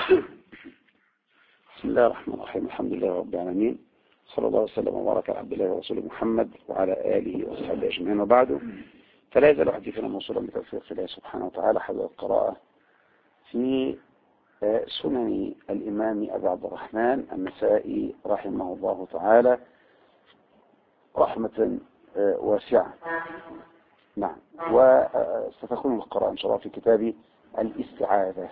بسم الله الرحمن الرحيم. الحمد لله رب العالمين، صلى الله وسلم وبارك على عبد الله ورسوله محمد وعلى آله وصحبه أجمعين، وبعد. فلا يزال حديثنا موصولا بتوفيق الله سبحانه وتعالى حول القراءة في سنن الإمام أبي عبد الرحمن النسائي رحمه الله تعالى رحمة واسعة. نعم، وستكون القراءة إن شاء الله في كتاب الاستعاذة.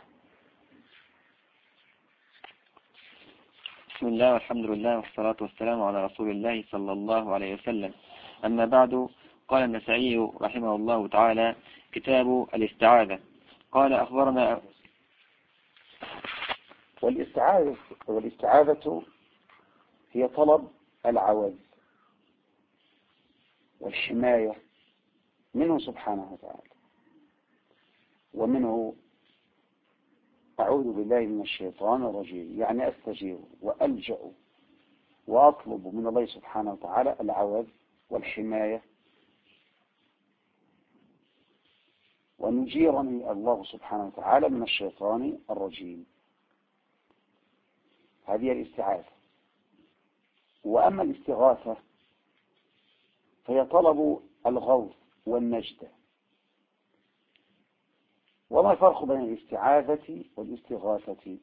بسم الله والحمد لله والصلاة والسلام على رسول الله صلى الله عليه وسلم. أما بعد، قال النسائي رحمه الله تعالى: كتاب الاستعاذة. قال أخبرنا. والاستعاذة هي طلب العوذ والحماية منه سبحانه وتعالى، ومنه أعوذ بالله من الشيطان الرجيم، يعني أستجير وألجأ وأطلب من الله سبحانه وتعالى العوذ والحماية، ونجيرني الله سبحانه وتعالى من الشيطان الرجيم. هذه الاستعاذة. وأما الاستغاثة فهي طلب الغوث والنجدة. وما الفرق بين الاستعاذة والاستغاثة؟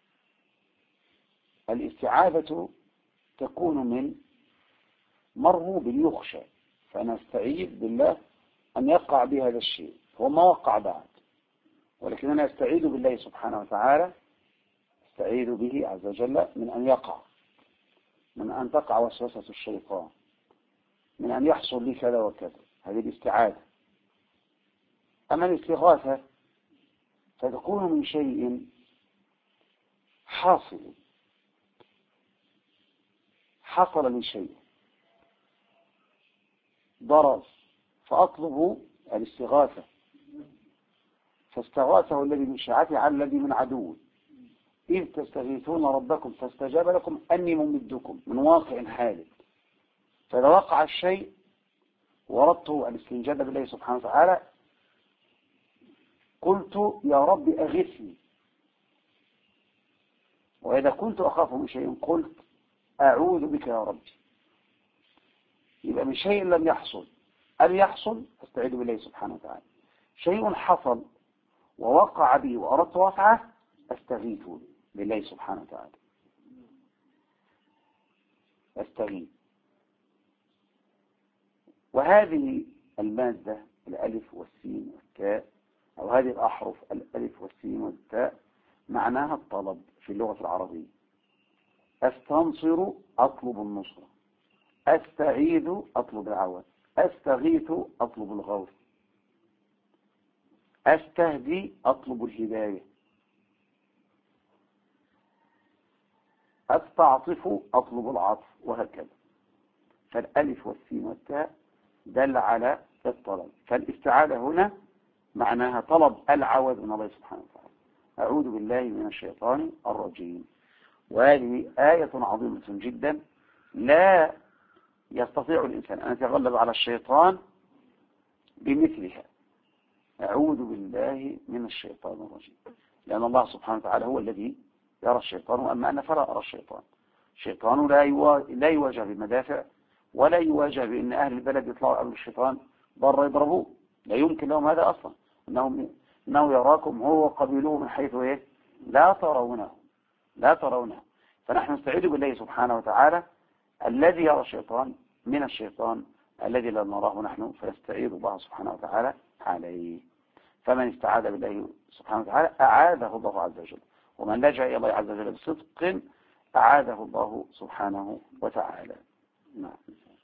الاستعاذة تكون من مرغوب يخشى، فنستعيذ بالله أن يقع بهذا الشيء، هو ما وقع بعد، ولكن أنا أستعيذ بالله سبحانه وتعالى، أستعيذ به عز وجل من أن يقع، من أن تقع وسوسة الشيطان، من أن يحصل لي كذا وكذا. هذه الاستعاذة. أما الاستغاثة فتكون من شيء حصل لي شيء ضرر، فأطلب الاستغاثة، فاستغاثه الذي من شيعته على الذي من عدوه، إذ تستغيثون ربكم فاستجاب لكم أني ممدكم، من واقع حال. فإذا وقع الشيء وردت الاستنجاد بالله سبحانه وتعالى، قلت يا رب أغثني. وإذا كنت أخاف من شيء قلت أعوذ بك يا رب. يبقى من شيء لم يحصل أن يحصل أستعيذ بالله سبحانه وتعالى، شيء حصل ووقع بي وأردت وقعه أستغيث بالله سبحانه وتعالى، أستغيث. وهذه المادة الألف والسين والتاء، أو هذه الأحرف الألف والسين والتاء، معناها الطلب في اللغة العربية. أستنصر أطلب النصرة، أستعيذ أطلب العون، أستغيث أطلب الغوث، أستهدي أطلب الهداية، أستعطف أطلب العطف، وهكذا. فالألف والسين والتاء دل على الطلب. فالاستعاذة هنا معناها طلب العوذ من الله سبحانه وتعالى، أعوذ بالله من الشيطان الرجيم. وهذه آية عظيمة جدا، لا يستطيع الإنسان أن يتغلب على الشيطان بمثلها. أعوذ بالله من الشيطان الرجيم، لأن الله سبحانه وتعالى هو الذي يرى الشيطان، وأما أنا فلا أرى الشيطان. الشيطان لا يواجه بمدافع، ولا يواجه بأن أهل البلد يطلعوا قبل الشيطان برا يضربوه، لا يمكن لهم هذا أصلا. إنه يراكم هو وقبيله من حيث لا ترونه. فنحن نستعيذ بالله سبحانه وتعالى الذي يرى الشيطان من الشيطان الذي لا نراه نحن، فنستعيذ الله سبحانه وتعالى عليه. فمن استعاذ بالله سبحانه وتعالى أعاذه الله عز وجل، ومن لجأ إلى الله عز وجل بصدق أعاذه الله سبحانه وتعالى. نعم.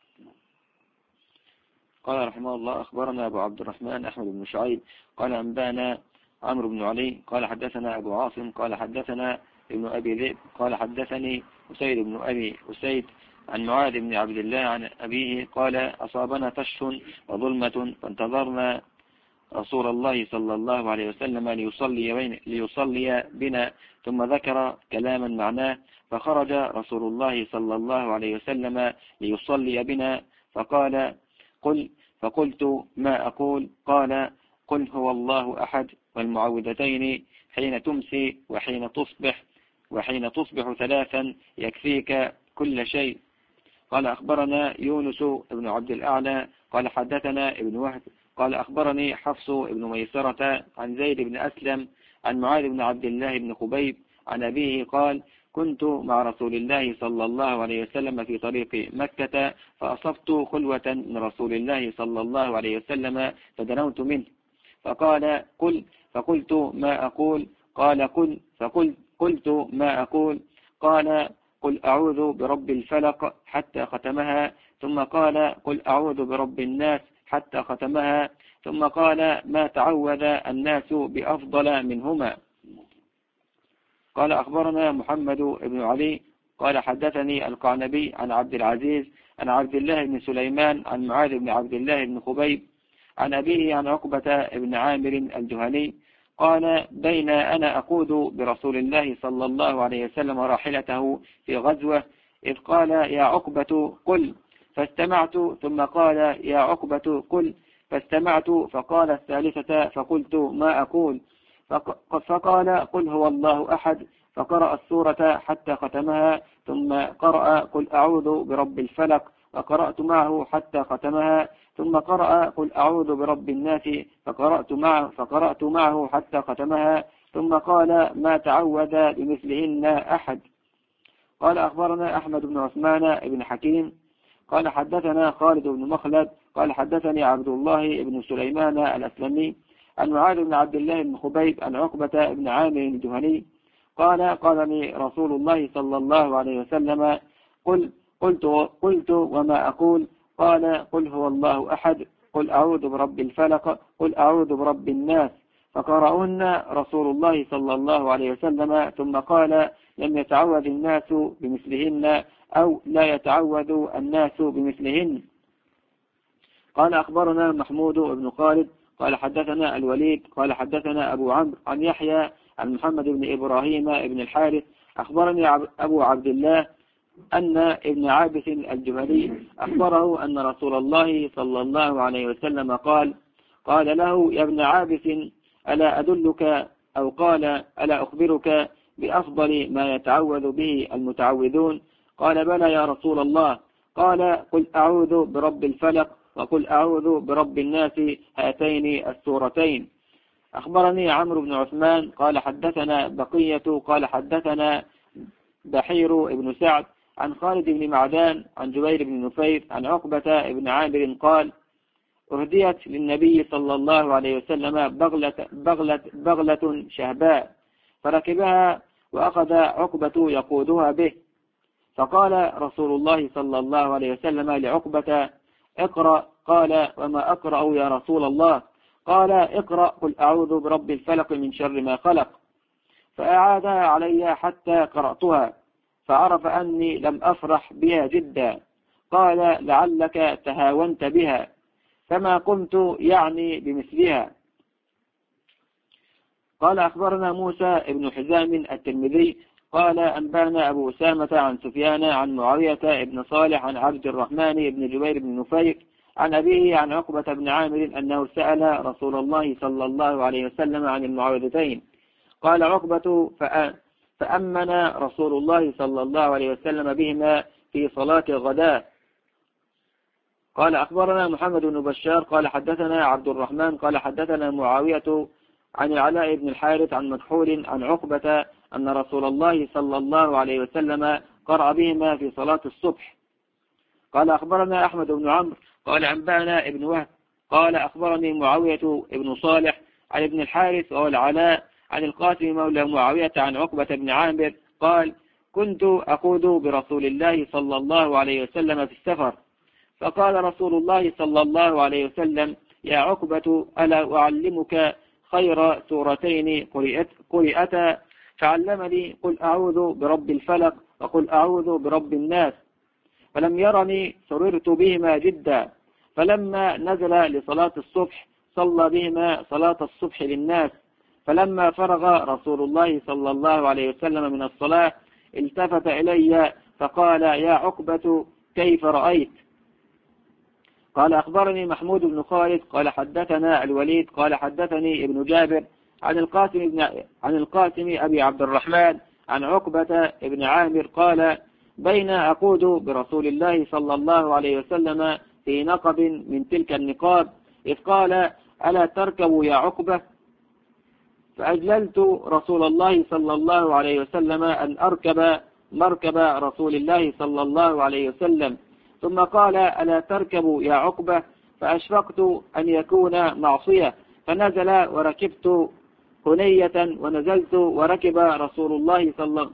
قال رحمه الله: أخبرنا أبو عبد الرحمن أحمد بن شعيب قال أنبانا عمرو بن علي قال حدثنا أبو عاصم قال حدثنا ابن أبي ذئب قال حدثني أسيد بن أبي أسيد عن معاذ بن عبد الله عن أبيه قال: أصابنا تشف وظلمة فانتظرنا رسول الله صلى الله عليه وسلم ليصلي بنا، ثم ذكر كلاما معناه، فخرج رسول الله صلى الله عليه وسلم ليصلي بنا فقال: فقلت: ما أقول؟ قال: قل هو الله أحد والمعوذتين حين تمسي وحين تصبح 3 يكفيك كل شيء. قال أخبرنا يونس بن عبد الأعلى قال حدثنا ابن وهب قال أخبرني حفص بن ميسرة عن زيد بن أسلم عن معاذ بن عبد الله بن خبيب عن أبيه قال كنت مع رسول الله صلى الله عليه وسلم في طريق مكة فأصبت خلوة من رسول الله صلى الله عليه وسلم فدنوت منه فقال قل فقلت ما أقول قال قل فقلت ما أقول قال قل أعوذ برب الفلق حتى ختمها ثم قال قل أعوذ برب الناس حتى ختمها ثم قال ما تعوذ الناس بأفضل منهما. قال أخبرنا محمد بن علي قال حدثني القعنبي عن عبد العزيز عن عبد الله بن سليمان عن معاذ بن عبد الله بن خبيب عن أبيه عن عقبة بن عامر الجهني قال بين أنا أقود برسول الله صلى الله عليه وسلم راحلته في غزوة إذ قال يا عقبة قل فاستمعت ثم قال يا عقبة قل فاستمعت فقال الثالثة فقلت ما أقول فقال قل هو الله أحد فقرأ السورة حتى ختمها ثم قرأ قل أعوذ برب الفلق وقرأت معه حتى ختمها ثم قرأ قل أعوذ برب الناس فقرأت معه حتى ختمها ثم قال ما تعوذ بمثلهن أحد. قال أخبرنا أحمد بن عثمان بن حكيم قال حدثنا خالد بن مخلد قال حدثني عبد الله بن سليمان الأسلمي عن معاذ بن عبد الله بن خبيب عن عقبة بن عامر الجهني قال لي رسول الله صلى الله عليه وسلم قلت وما أقول قال قل هو الله أحد قل أعوذ برب الفلق قل أعوذ برب الناس فقرأهن رسول الله صلى الله عليه وسلم ثم قال لم يتعوذ الناس بمثلهن أو لا يتعوذ الناس بمثلهن. قال أخبرنا محمود بن خالد قال حدثنا الوليد قال حدثنا أبو عمرو عن يحيى عن محمد بن إبراهيم بن الحارث أخبرني أبو عبد الله أن ابن عابس الجهني أخبره أن رسول الله صلى الله عليه وسلم قال له يا ابن عابس ألا أدلك أو قال ألا أخبرك بأفضل ما يتعوذ به المتعوذون قال بلى يا رسول الله قال قل أعوذ برب الفلق وقل أعوذ برب الناس هاتين السورتين. أخبرني عمرو بن عثمان قال حدثنا بقية قال حدثنا بحير بن سعد عن خالد بن معدان عن جبير بن نفير عن عقبة بن عامر قال أهديت للنبي صلى الله عليه وسلم بغلة شهباء فركبها وأخذ عقبة يقودها به فقال رسول الله صلى الله عليه وسلم لعقبة اقرأ قال وما أقرأ يا رسول الله قال اقرأ قل أعوذ برب الفلق من شر ما خلق فأعادها علي حتى قرأتها فعرف أني لم أفرح بها جدا قال لعلك تهاونت بها فما قمت يعني بمثلها. قال أخبرنا موسى بن حزام الترمذي قال أنبانا أبو أسامة عن سفيان عن معاوية بن صالح عن عبد الرحمن بن جبير بن نفير عن أبيه عن عقبة بن عامر أنه سأل رسول الله صلى الله عليه وسلم عن المعوذتين قال عقبة فأمن رسول الله صلى الله عليه وسلم بهما في صلاة الغداء. قال أخبرنا محمد بن بشار قال حدثنا عبد الرحمن قال حدثنا معاوية عن العلاء بن الحارث عن مكحول عن عقبة أن رسول الله صلى الله عليه وسلم قرأ بهما في صلاة الصبح. قال أخبرنا أحمد بن عمرو قال أنبانا ابن وهب قال أخبرني معاوية بن صالح عن ابن الحارث وهو العلاء عن القاسم مولى معاوية عن عقبة بن عامر قال كنت أقود برسول الله صلى الله عليه وسلم في السفر فقال رسول الله صلى الله عليه وسلم يا عقبة ألا أعلمك خير سورتين قرئتا فعلمني قل أعوذ برب الفلق وقل أعوذ برب الناس فلم يرني سررت بهما جدا فلما نزل لصلاة الصبح صلى بهما صلاة الصبح للناس فلما فرغ رسول الله صلى الله عليه وسلم من الصلاة التفت إلي فقال يا عقبة كيف رأيت؟ قال أخبرني محمود بن خالد قال حدثنا الوليد قال حدثني ابن جابر عن القاسم أبي عبد الرحمن عن عقبة بن عامر قال بين أقود برسول الله صلى الله عليه وسلم في نقب من تلك النقاب إذ قال ألا تركبوا يا عقبة فأجللت رسول الله صلى الله عليه وسلم أن أركب مركب رسول الله صلى الله عليه وسلم ثم قال ألا تركبوا يا عقبة فأشفقت أن يكون معصية فنزل وركبت هنية ونزلت وركب رسول الله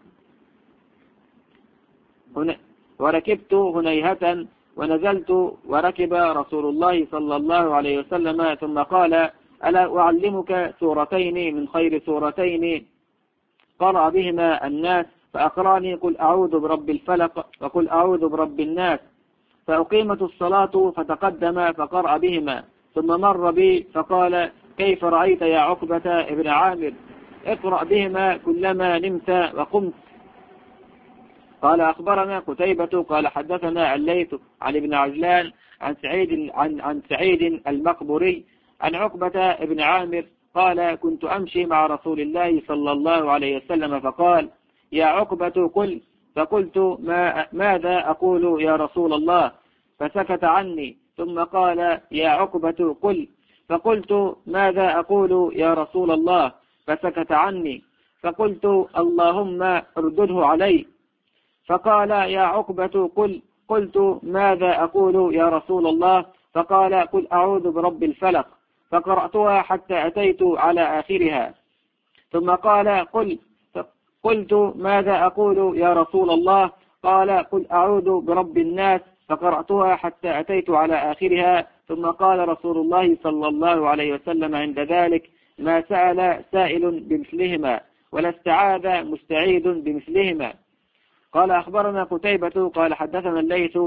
وركبت هنيهة ونزلت وركب رسول الله صلى الله عليه وسلم ثم قال ألا أعلمك سورتين من خير سورتين قرأ بهما الناس فأقراني قل أعوذ برب الفلق وقل أعوذ برب الناس فأقيمت الصلاة فتقدم فقرأ بهما ثم مر بي فقال كيف رأيت يا عقبة ابن عامر اقرأ بهما كلما نمت وقمت. قال أخبرنا قتيبة قال حدثنا الليث عن ابن عجلان عن سعيد المقبري عن عقبة ابن عامر قال كنت أمشي مع رسول الله صلى الله عليه وسلم فقال يا عقبة قل فقلت ماذا أقول يا رسول الله فسكت عني ثم قال يا عقبة قل فقلت ماذا أقول يا رسول الله فسكت عني فقلت اللهم اردده علي فقال يا عقبة قل قلت ماذا أقول يا رسول الله فقال قل أعوذ برب الفلق فقرأتها حتى أتيت على آخرها ثم قال قلت ماذا أقول يا رسول الله قال قل أعوذ برب الناس فقرأتها حتى أتيت على آخرها ثم قال رسول الله صلى الله عليه وسلم عند ذلك ما سأل سائل بمثلهما ولا استعاذ مستعيذ بمثلهما. قال أخبرنا قتيبة قال حدثنا الليث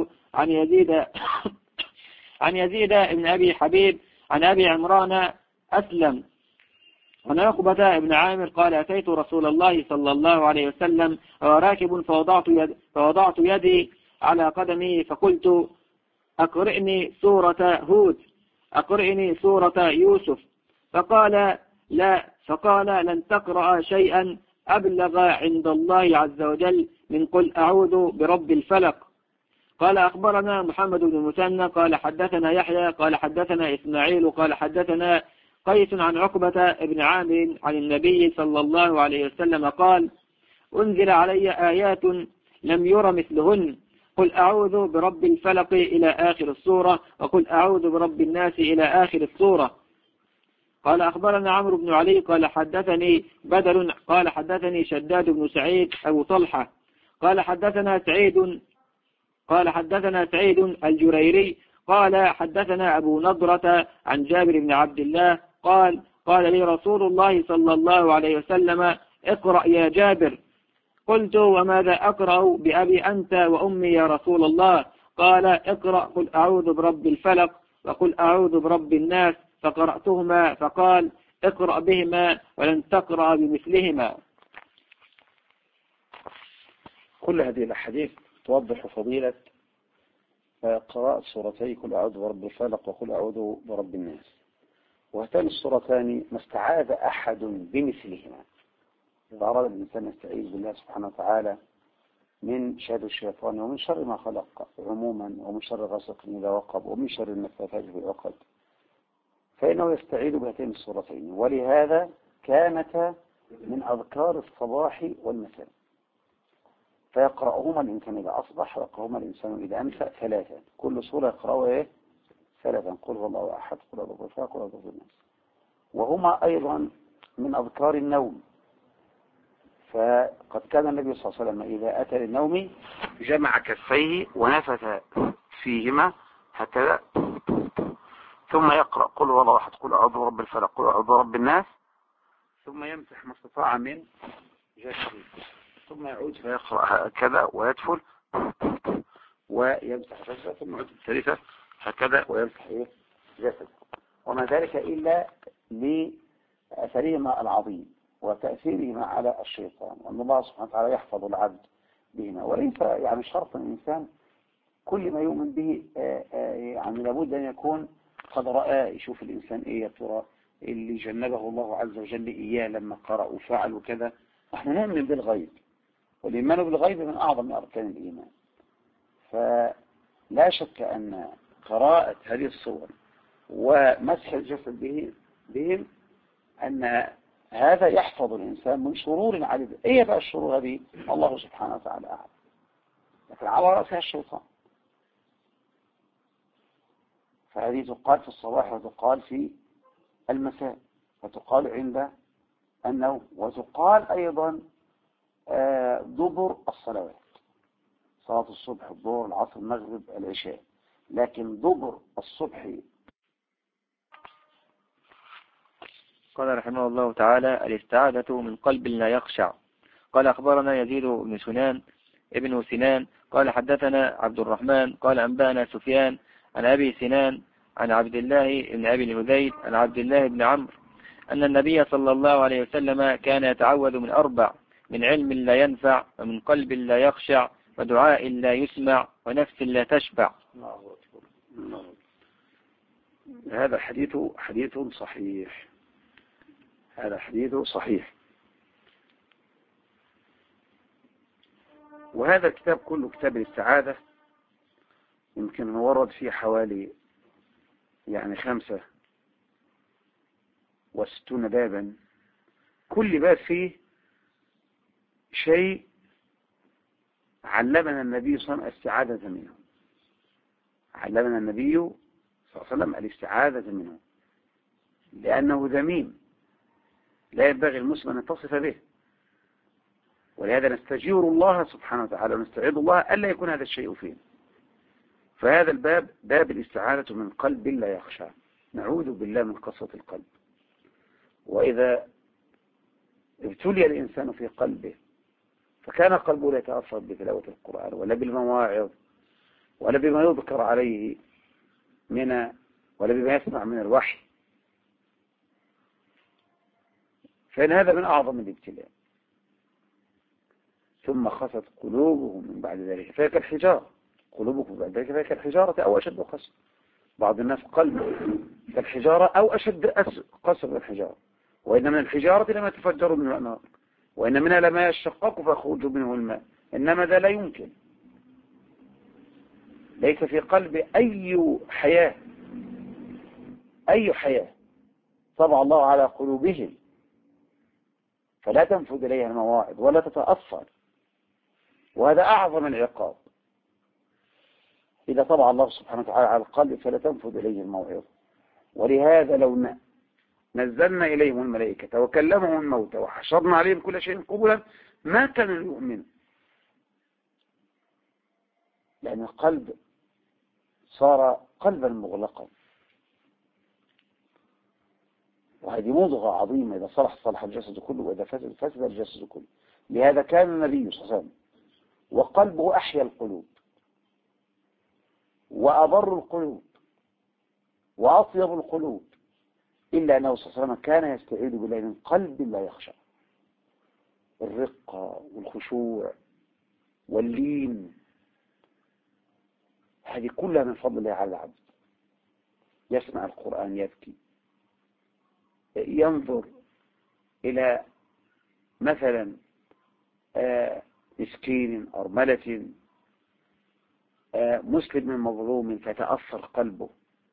عن يزيد بن أبي حبيب عن أبي عمران أسلم عن عقبة بن عامر قال أتيت رسول الله صلى الله عليه وسلم وراكب فوضعت يدي على قدمي فقلت أقرئني سورة هود أقرئني سورة يوسف فقال لا فقال لن تقرأ شيئا أبلغ عند الله عز وجل من قل أعوذ برب الفلق. قال أخبرنا محمد بن المثنى قال حدثنا يحيى قال حدثنا إسماعيل قال حدثنا قيس عن عقبة بن عامر عن النبي صلى الله عليه وسلم قال أنزل علي آيات لم ير مثلهن قل أعوذ برب الفلق إلى آخر السورة وقل أعوذ برب الناس إلى آخر السورة. قال أخبرنا عمرو بن علي قال حدثني بدر قال حدثني شداد بن سعيد أبو طلحة قال حدثنا سعيد الجريري قال حدثنا أبو نضرة عن جابر بن عبد الله قال لي رسول الله صلى الله عليه وسلم اقرأ يا جابر قلت وماذا أقرأ بأبي أنت وأمي يا رسول الله قال اقرأ قل أعوذ برب الفلق وقل أعوذ برب الناس فقرأتهما فقال اقرأ بهما ولن تقرأ بمثلهما. كل هذه الأحاديث توضح فضيلة قراءة سورتي قل أعوذ برب الفلق وقل أعوذ برب الناس، وهاتان السورتان ما استعاذ أحد بمثلهما. إذا أراد الإنسان يستعيذ بالله سبحانه وتعالى من شر الشيطان ومن شر ما خلق عموما ومن شر غاسق إذا وقب ومن شر النفاثات في العقد فإنه يستعيذ بهاتين السورتين، ولهذا كانتا من أذكار الصباح والمساء، فيقرأهما الإنسان إذا أصبح ويقرأهما الإنسان إذا أمسى ثلاثا، كل سورة يقرأها ثلاثا قل هو الله أحد قل أعوذ برب الفلق قل أعوذ برب الناس، وهما أيضا من أذكار النوم. فقد كان النبي صلى الله عليه وسلم إذا أتى للنوم جمع كفيه ونفث فيهما هكذا ثم يقرأ قل هو الله أحد قل أعوذ برب الفلق قل أعوذ برب الناس ثم يمسح ما استطاع من جسده ثم يعود فيقرأ هكذا ويدفل ويمسح جسده ثم يعود الثالثة هكذا ويمسح جسده، وما ذلك إلا لأثرهما العظيم وتأثيرهما على الشيطان، وأن الله سبحانه وتعالى يحفظ العبد بهما. وليس يعني شرط الإنسان كل ما يؤمن به يعني لابد أن يكون قد رأى، يشوف الإنسان إيه يا ترى اللي جنبه الله عز وجل إياه لما قرأ وفعل وكذا. نحن نؤمن بالغيب، والإيمان بالغيب من أعظم أركان الإيمان. فلا شك أن قراءة هذه الصور ومسح الجسد بهم أن هذا يحفظ الإنسان من شرور عديدة. إيه بقى الشرور هذه؟ الله سبحانه وتعالى أعلم، لكن على رأسها الشيطان. فهذه تقال في الصباح وتقال في المساء وتقال عند النوم، وتقال أيضا دبر الصلوات، صلاة الصبح، الظهر، العصر، المغرب، العشاء. لكن دبر الصبح. قال رحمه الله تعالى: الاستعاذة من قلب لا يخشع. قال أخبرنا يزيد بن ابن سنان قال حدثنا عبد الرحمن قال أنبأنا سفيان عن أبي سنان عن عبد الله بن أبي الهذيل عن عبد الله بن عمرو أن النبي صلى الله عليه وسلم كان يتعوذ من 4: من علم لا ينفع، ومن قلب لا يخشع، ودعاء لا يسمع، ونفس لا تشبع. الله أكبر. هذا حديث صحيح. هذا حديث صحيح. وهذا الكتاب كله كتاب الاستعاذة، يمكن ورد فيه حوالي 65 بابا، كل باب فيه شيء علمنا النبي صلى الله عليه وسلم الاستعاذة منه. علمنا النبي صلى الله عليه وسلم الاستعاذة منه، لأنه ذميم لا ينبغي المسلم أن يتصف به. ولهذا نستجير الله سبحانه وتعالى ونستعيذ الله ألا يكون هذا الشيء فيه. فهذا الباب باب الاستعاذة من قلب لا يخشى. نعوذ بالله من قسوة القلب. وإذا ابتلي الإنسان في قلبه فكان قلبه لا يتأثر بتلاوة القرآن ولا بالمواعظ ولا بما يذكر عليه ولا بما يسمع من الوحي، فإن هذا من أعظم الابتلاء. ثم خست قلوبهم من بعد ذلك فهي كالحجارة. قلوبكم بعد ذلك فهي كالحجارة أو أشد قسوة. بعض الناس قلبه كالحجارة أو أشد قسوة من الحجارة. وإن من الحجارة لما يتفجر منه الأنهار، وإن منها لما يشقق فيخرج منه الماء. إنما ذا لا يمكن. ليس في قلب أي حياة طبع الله على قلوبهم فلا تنفذ إليها المواعظ ولا تتأثر. وهذا أعظم العقاب. إذا طبع الله سبحانه وتعالى على القلب فلا تنفذ إليه الموعظة. ولهذا لو نزلنا إليهم الملائكة وكلمهم الموتى وحشرنا عليهم كل شيء قبلا ما كانوا يؤمنوا، لأن القلب صار قلبا مغلقا. وهذه مضغة عظيمة، إذا صلح الجسد كله، وإذا فسد الجسد كله. لهذا كان النبي صلى الله عليه وسلم وقلبه أحيا القلوب وأبر القلوب وأطيب القلوب، إلا أنه صلى الله عليه وسلم كان يستعيذ بالله من قلب لا يخشى. الرقة والخشوع واللين هذه كلها من فضل الله على العبد. يسمع القرآن يبكي، ينظر إلى مثلا مسكين أرملة مسلم مظلوم فتأثر قلبه،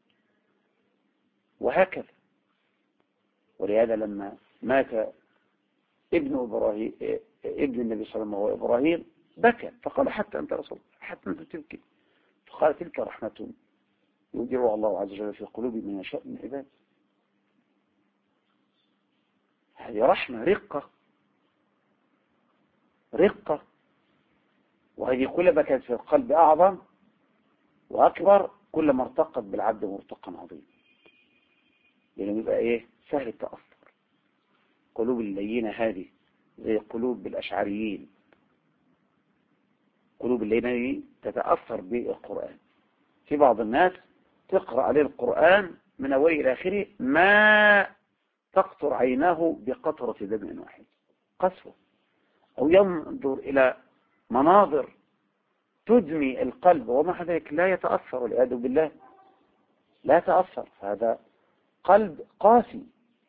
وهكذا. ولهذا لما مات ابن النبي صلى الله عليه وسلم وهو إبراهيم بكى، فقال: حتى أنت رسول، حتى أنت تبكي؟ فقال: تلك رحمة يودعها الله عز وجل في قلوب من يشاء من عباده. هذه رحمة، رقة. وهذه كلما كانت في القلب أعظم وأكبر كلما ارتقت بالعبد مرتقا عظيما، لأنه يبقى سهل التأثر. قلوب اللينة هذه زي قلوب الأشعريين، قلوب اللينة تتأثر بالقرآن. في بعض الناس تقرأ عليه القرآن من أوله إلى آخره ما تقطر عيناه بقطرة دم واحد، قسوة. أو ينظر إلى مناظر تدمي القلب ومع ذلك لا يتأثر، والعياذ بالله لا يتأثر. فهذا قلب قاسي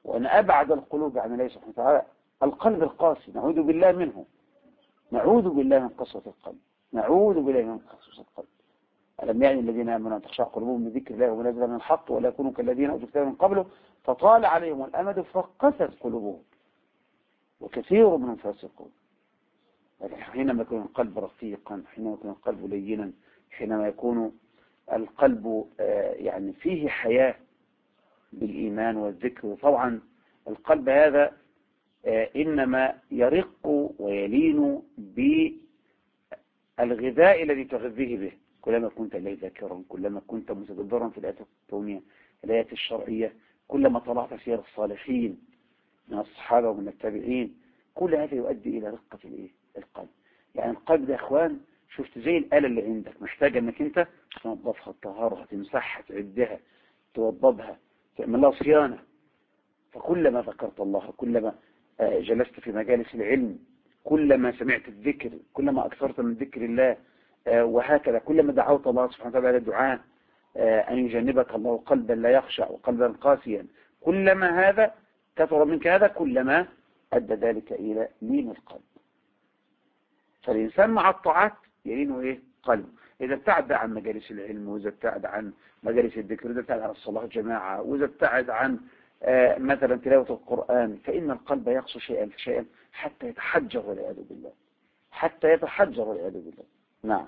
وأن أبعد القلوب عن الله سبحانه وتعالى القلب القاسي، نعوذ بالله منه، نعوذ بالله من قسوة القلب، نعوذ بالله من قسوة القلب. ألم يعني الذين آمنوا أن تخشع قلوبهم من ذكر الله وما نزل من الحق ولا يكونوا كالذين أوتوا الكتاب من قبله فطال عليهم الأمد فقست قلوبهم وكثير منهم فاسقون. حينما يكون القلب رقيقا، حينما يكون القلب لينا، حينما يكون القلب يعني فيه حياة بالإيمان والذكر. وطبعا القلب هذا إنما يرق ويلين بالغذاء الذي تغذيه به. كلما كنت إليه ذاكرا، كلما كنت متدبرا في الآيات الكونية، الآيات الشرعية، كلما طلعت سير الصالحين من الصحابة ومن التابعين، كل هذا يؤدي إلى رقة القلب. يعني القلب ده يا إخوان شفت زي الآلة اللي عندك، محتاجة أنك أنت تنظفها، تطهرها، تمسحها، تعدها، توضبها، تعمل لها صيانة. فكلما ذكرت الله، كلما جلست في مجالس العلم، كلما سمعت الذكر، كلما أكثرت من ذكر الله، وهكذا كلما دعوت الله سبحانه وتعالى على الدعاء أن يجنبك الله قلبا لا يخشع وقلبا قاسيا، كلما هذا كثر منك هذا كلما أدى ذلك إلى لين القلب. فالإنسان مع الطاعات يلينه قلبه. إذا ابتعد عن مجالس العلم، وإذا ابتعد عن مجالس الذكر، وإذا ابتعد عن الصلاة جماعة، وإذا ابتعد عن مثلا تلاوة القرآن، فإن القلب يقسو شيئا فشيئا حتى يتحجر والعياذ بالله، حتى يتحجر والعياذ بالله. نعم.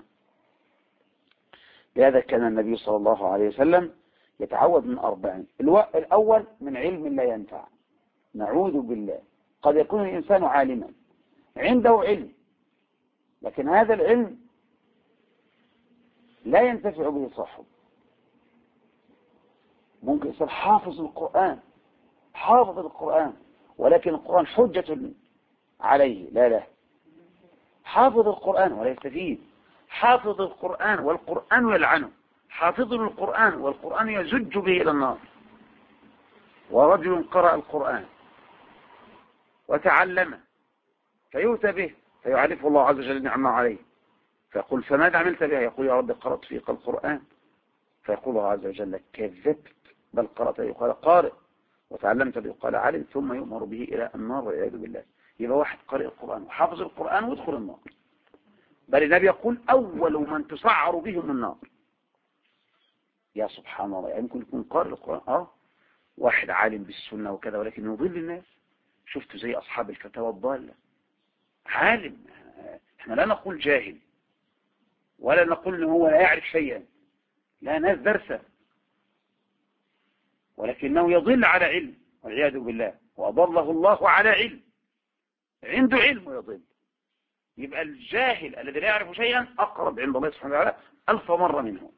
لهذا كان النبي صلى الله عليه وسلم يتعوذ من 4. الأول من علم لا ينفع، نعوذ بالله. قد يكون الإنسان عالما عنده علم، لكن هذا العلم لا ينتفع به صاحبه. ممكن يصير حافظ القرآن، حافظ القرآن، ولكن القرآن حجة عليه، لا حافظ القرآن ولا يستفيد، حافظ القرآن والقرآن يلعنه، حافظ القرآن والقرآن يزج به إلى النار. ورجل قرأ القرآن وتعلمه فيؤتى به فيعرفه الله عز وجل نعمه عليه، فيقول فماذا عملت بها؟ يقول يا رب قرأت فيك القرآن. فيقول الله عز وجل كذبت، بل قرأت يقال قارئ، وتعلمت يقال عالم، ثم يؤمر به إلى النار والعياذ بالله. يبقى واحد قارئ القرآن وحافظ القرآن ويدخل النار، بل النبي يقول أول من تسعر بهم النار. يا سبحان الله، يعني ممكن يكون قارئ القرآن واحد عالم بالسنة وكذا، ولكن يضل الناس. شفتوا زي أصحاب الفتاوى الضالة، عالم، احنا لا نقول جاهل ولا نقول انه هو لا يعرف شيئا، لا، ناس درسة، ولكنه يضل على علم والعياذ بالله، وأضله الله على علم، عنده علم ويضل. يبقى الجاهل الذي لا يعرف شيئا أقرب عند الله سبحانه وتعالى 1000 مرة منه.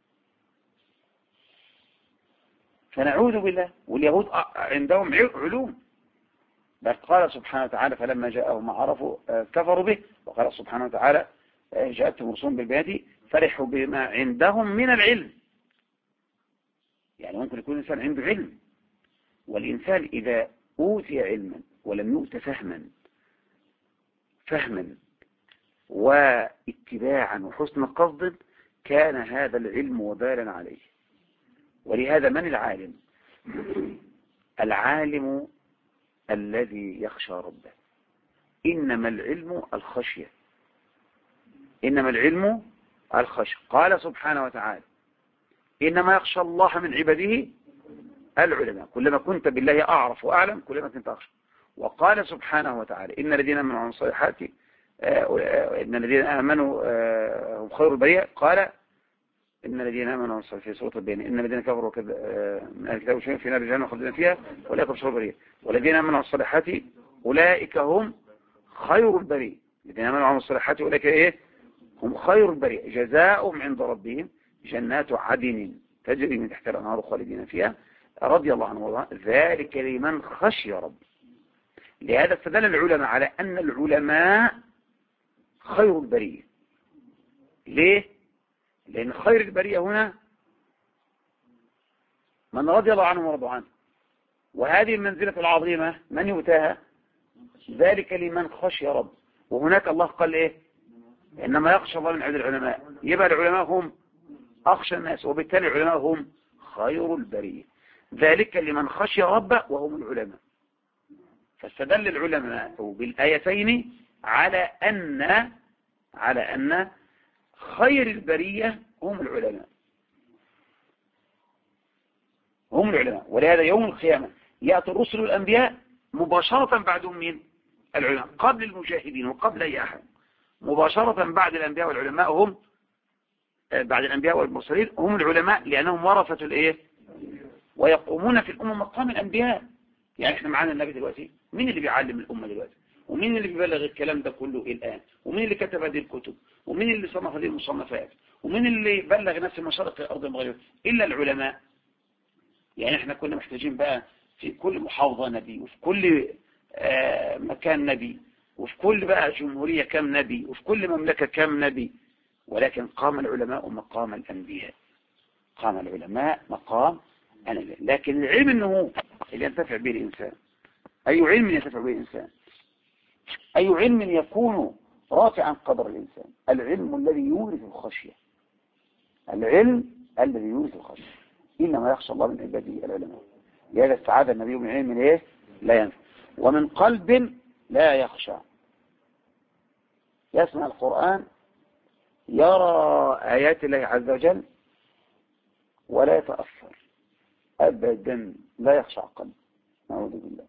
فنعوذ بالله. واليهود عندهم علوم، بل قال سبحانه وتعالى فلما جاءهم ما عرفوا كفروا به، وقال سبحانه وتعالى جاءتهم رسلهم بالبينات فرحوا بما عندهم من العلم. يعني ممكن يكون الإنسان عنده علم، والإنسان إذا أوتي علما ولم يؤت فهما واتباعا وحسن قصد، كان هذا العلم وبالا عليه. ولهذا من العالم؟ العالم الذي يخشى ربه. إنما العلم الخشية، إنما العلم الخشية. قال سبحانه وتعالى إنما يخشى الله من عباده العلماء. كلما كنت بالله أعرف وأعلم كلما كنت أخشى. وقال سبحانه وتعالى إن الذين آمنوا وعملوا الصالحات إن الذين آمنوا هم خير البرية. قال إن الذين آمنوا وعملوا الصالحات في سورة البينة إن الذين كفروا من الكتاب والشرك في نار جهنم خالدين فيها أولئك هم شر البرية والذين آمنوا وعملوا الصالحات أولئك هم خير البرية. الذين آمنوا وعملوا الصالحات أولئك هم خير البرية جزاؤهم عند ربهم جنات عدن تجري من تحت الأنهار خالدين فيها رضي الله عنه وارضاه ذلك لمن خشي ربه. لهذا استدل العلماء على أن العلماء خير البرية. ليه؟ لأن خير البرية هنا من رضي الله عنه ورضوا عنه، وهذه المنزلة العظيمة من يؤتاها؟ ذلك لمن خشي ربه. وهناك الله قال إيه؟ إنما يخشى الله من عباد العلماء. يبقى العلماء هم أخشى الناس، وبالتالي العلماء هم خير البرية. ذلك لمن خشي ربه وهم العلماء. فاستدل العلماء بالآيتين على أن خير البرية هم العلماء. ولهذا يوم القيامة يأتي الرسل والأنبياء مباشرة بعدهم من العلماء، قبل المجاهدين وقبل أي أحد. مباشرة بعد الأنبياء والعلماء هم بعد الأنبياء والمرسلين هم العلماء، لأنهم ورثة الإيه؟ ويقومون في الأمة مقام الأنبياء. يعني احنا معانا النبي دلوقتي، مين اللي بيعلم الأمة دلوقتي؟ ومين اللي بيبلغ الكلام ده كله الآن؟ ومين اللي كتب هذه الكتب؟ ومين اللي صنف هذه المصنفات؟ ومين اللي بلغ ناس مشارق الأرض والمغارب؟ إلا العلماء. يعني احنا كنا محتاجين بقى في كل محافظة نبي، وفي كل مكان نبي، وفي كل بقى جمهورية كم نبي، وفي كل مملكة كم نبي. ولكن قام العلماء مقام الأنبياء. قام العلماء مقام الأنبياء. لكن العلم أنه اللي ينتفع به الإنسان. أي علم ينتفع به الإنسان؟ أي علم يكون رافعا قدر الإنسان؟ العلم الذي يورث الخشية. العلم الذي يورث الخشية. إنما يخشى الله من عباده العلماء. لهذا استعاذ النبي من علم إيه؟ لا ينفع، ومن قلب لا يخشى. يسمع القرآن، يرى آيات الله عز وجل، ولا يتأثر أبدا، لا يخشى قلب. نعوذ بالله.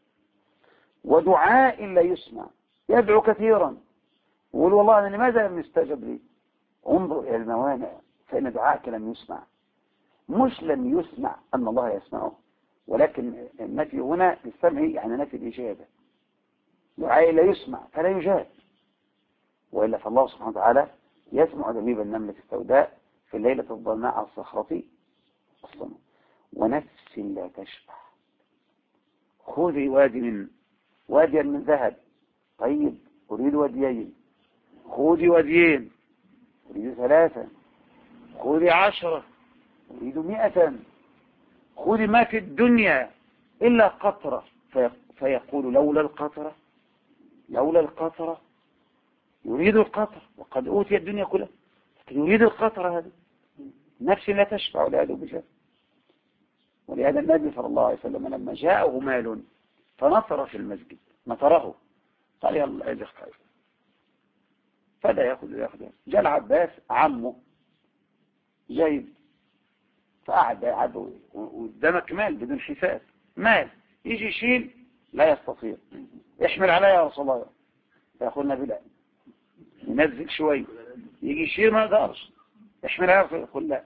ودعاء لا يسمع، يدعو كثيرا يقول والله أنا لماذا لم يستجب لي؟ انظر إلى الموانع، فإن دعاءك لم يسمع. مش لم يسمع أن الله يسمعه، ولكن النفي هنا للسمع يعني نفي الإجابة. دعاء لا يسمع فلا يجاب، وإلا فالله سبحانه وتعالى يسمع دبيب النملة السوداء في الليلة الظلماء على الصخرة الصماء. ونفس لا تشبع. خذي واديا من ذهب. طيب أريد وديين. خذي وديين. أريد 3. خذي 10. أريد 100. خذي ما في الدنيا إلا قطرة. فيقول لولا القطرة، لولا القطرة. يريد القطر وقد أوتي الدنيا كلها، يريد القطرة. هذه نفس لا تشبع لهذا بجد. ولهذا النبي صلى الله عليه وسلم لما جاءه مال فنطر في المسجد، نطره، قال يلا ادخل خير، فلا يأخذ. جاء العباس عمه جايب، فقعد قدامك مال بدون حساب، مال يجي يشيل لا يستطيع. احمل علي يا رسول الله. فيقول النبي لا، ينزل شوي، يجي يشيل ما يقدرش. احمل علي يا رسول الله. يقول لا،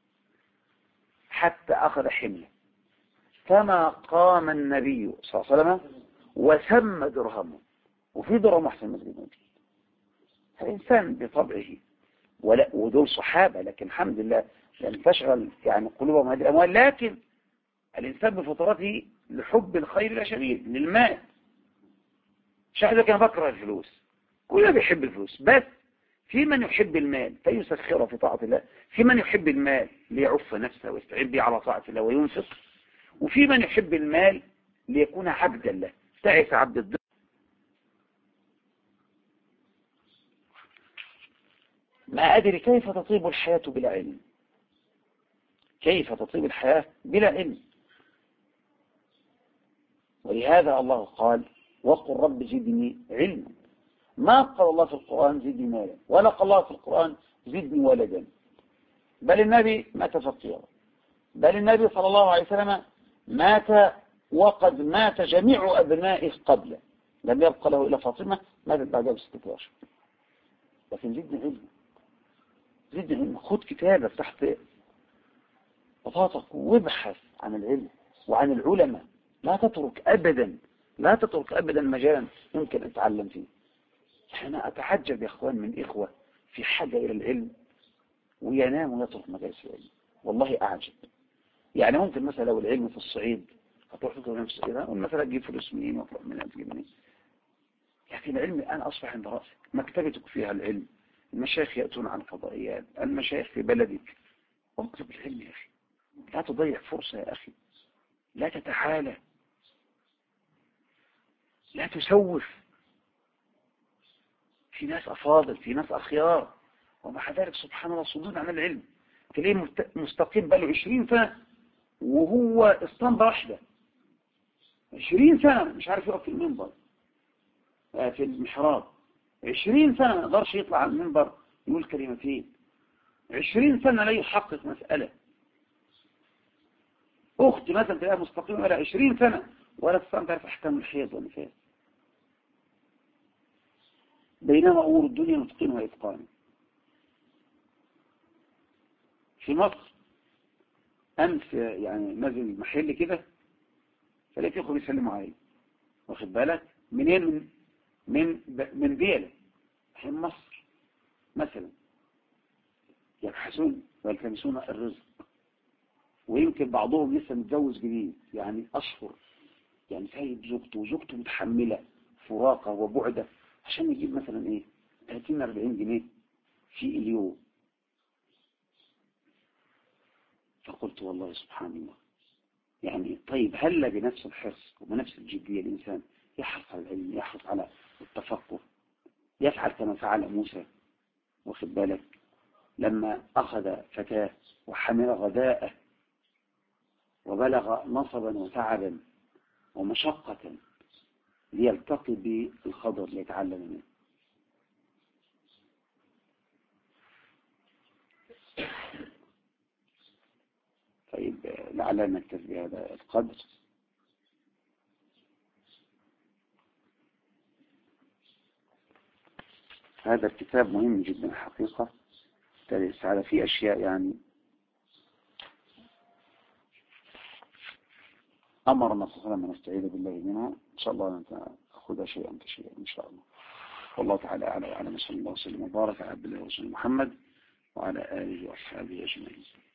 حتى أخذ حمله. كما قام النبي صلى الله عليه وسلم وسمى درهمه، وفي درهم أحسن من المسجد موجود. فالإنسان بطبعه، ودول صحابة، لكن الحمد لله لم تشغل يعني قلوبهم هذه الأموال. لكن الإنسان بفطرته لحب الخير لا شديد للمال. شاهد كان بكره الفلوس، كلنا بيحب الفلوس، بس في من يحب المال فيسخره في طاعة الله، في من يحب المال ليعف نفسه ويستعد به على طاعة الله وينفق، وفي من يحب المال ليكون عبدا له. تعس عبد الدنيا. ما أدري كيف تطيب الحياة بلا علم. كيف تطيب الحياة بلا علم. ولهذا الله قال وقل رب زدني علما. ما قال الله في القرآن زدني مالا، ولا قال الله في القرآن زدني ولدا. بل النبي مات فقيرا، بل النبي صلى الله عليه وسلم مات وقد مات جميع أبنائه قبله، لم يبقى له إلا فاطمة ماتت بعدها ب16 أشهر. لكن زدني علما، زدني علما. خذ كتابك تحت بطاقتك وابحث عن العلم وعن العلماء. لا تترك أبدا، لا تترك أبدا مجالا يمكن أن تتعلم فيه. أنا أتعجب يا أخوان من إخوة في حاجة إلى العلم وينام ويترك مجالس العلم. والله أعجب. يعني ممكن مثلا لو العلم في الصعيد هتروح تطلب من الصعيد، مثلا تجيب فلوس منين واطلب منين تجيب منين. لكن العلم الآن أصبح عند رأسك، مكتبتك فيها العلم، المشايخ يأتون عن فضائيات، المشايخ في بلدك. اطلب العلم يا أخي، لا تضيع فرصة يا أخي، لا تتحالى، لا تسوف. في ناس أفاضل، في ناس أخيار، ومع ذلك سبحان الله صدود عن العلم. تلاقيه مستقيم بقاله 20 سنة وهو اسطمبة واحدة 20 سنة مش عارف يقف في المنبر في المحراب 20 سنة ما يقدرش يطلع على المنبر يقول كلمتين 20 سنة لا يحقق مسألة. أخت مثلا تلاقيها مستقيمة ولا 20 سنة ولا تستطيع تعرف أحكام الحيض والنفاس، بينما أمور الدنيا متقنة وإتقانا. في مصر أمس يعني نزل محل كده فلقيت يخرج يسلموا عليه، واخد بالك منين؟ من بيلة في مصر مثلا، يبحثون ويلتمسون الرزق، ويمكن بعضهم لسه متجوز جديد يعني أشهر، يعني سايب زوجته وزوجته متحملة فراقة وبعدة عشان يجيب مثلا ايه 30-40 جنيه في اليوم. فقلت والله سبحان الله، يعني طيب هل بنفس الحرص وبنفس الجدية الإنسان يحرص على العلم، يحرص على التفقه، يفعل كما فعل موسى، واخد بالك لما أخذ فتاة وحمل غذاءه وبلغ نصبا وتعبا ومشقة ليلتقي بالخضر ليتعلم منه. طيب لعلنا نكتفي بهذا القدر. هذا الكتاب مهم جدا الحقيقة، على فيه أشياء يعني أمرنا صلى الله عليه وسلم أن نستعيذ بالله منها، إن شاء الله نأخذها شيئا فشيئا إن شاء الله. والله تعالى أعلى وأعلم، صلى الله وسلم وبارك على عبد الله ورسوله محمد وعلى آله وأصحابه أجمعين.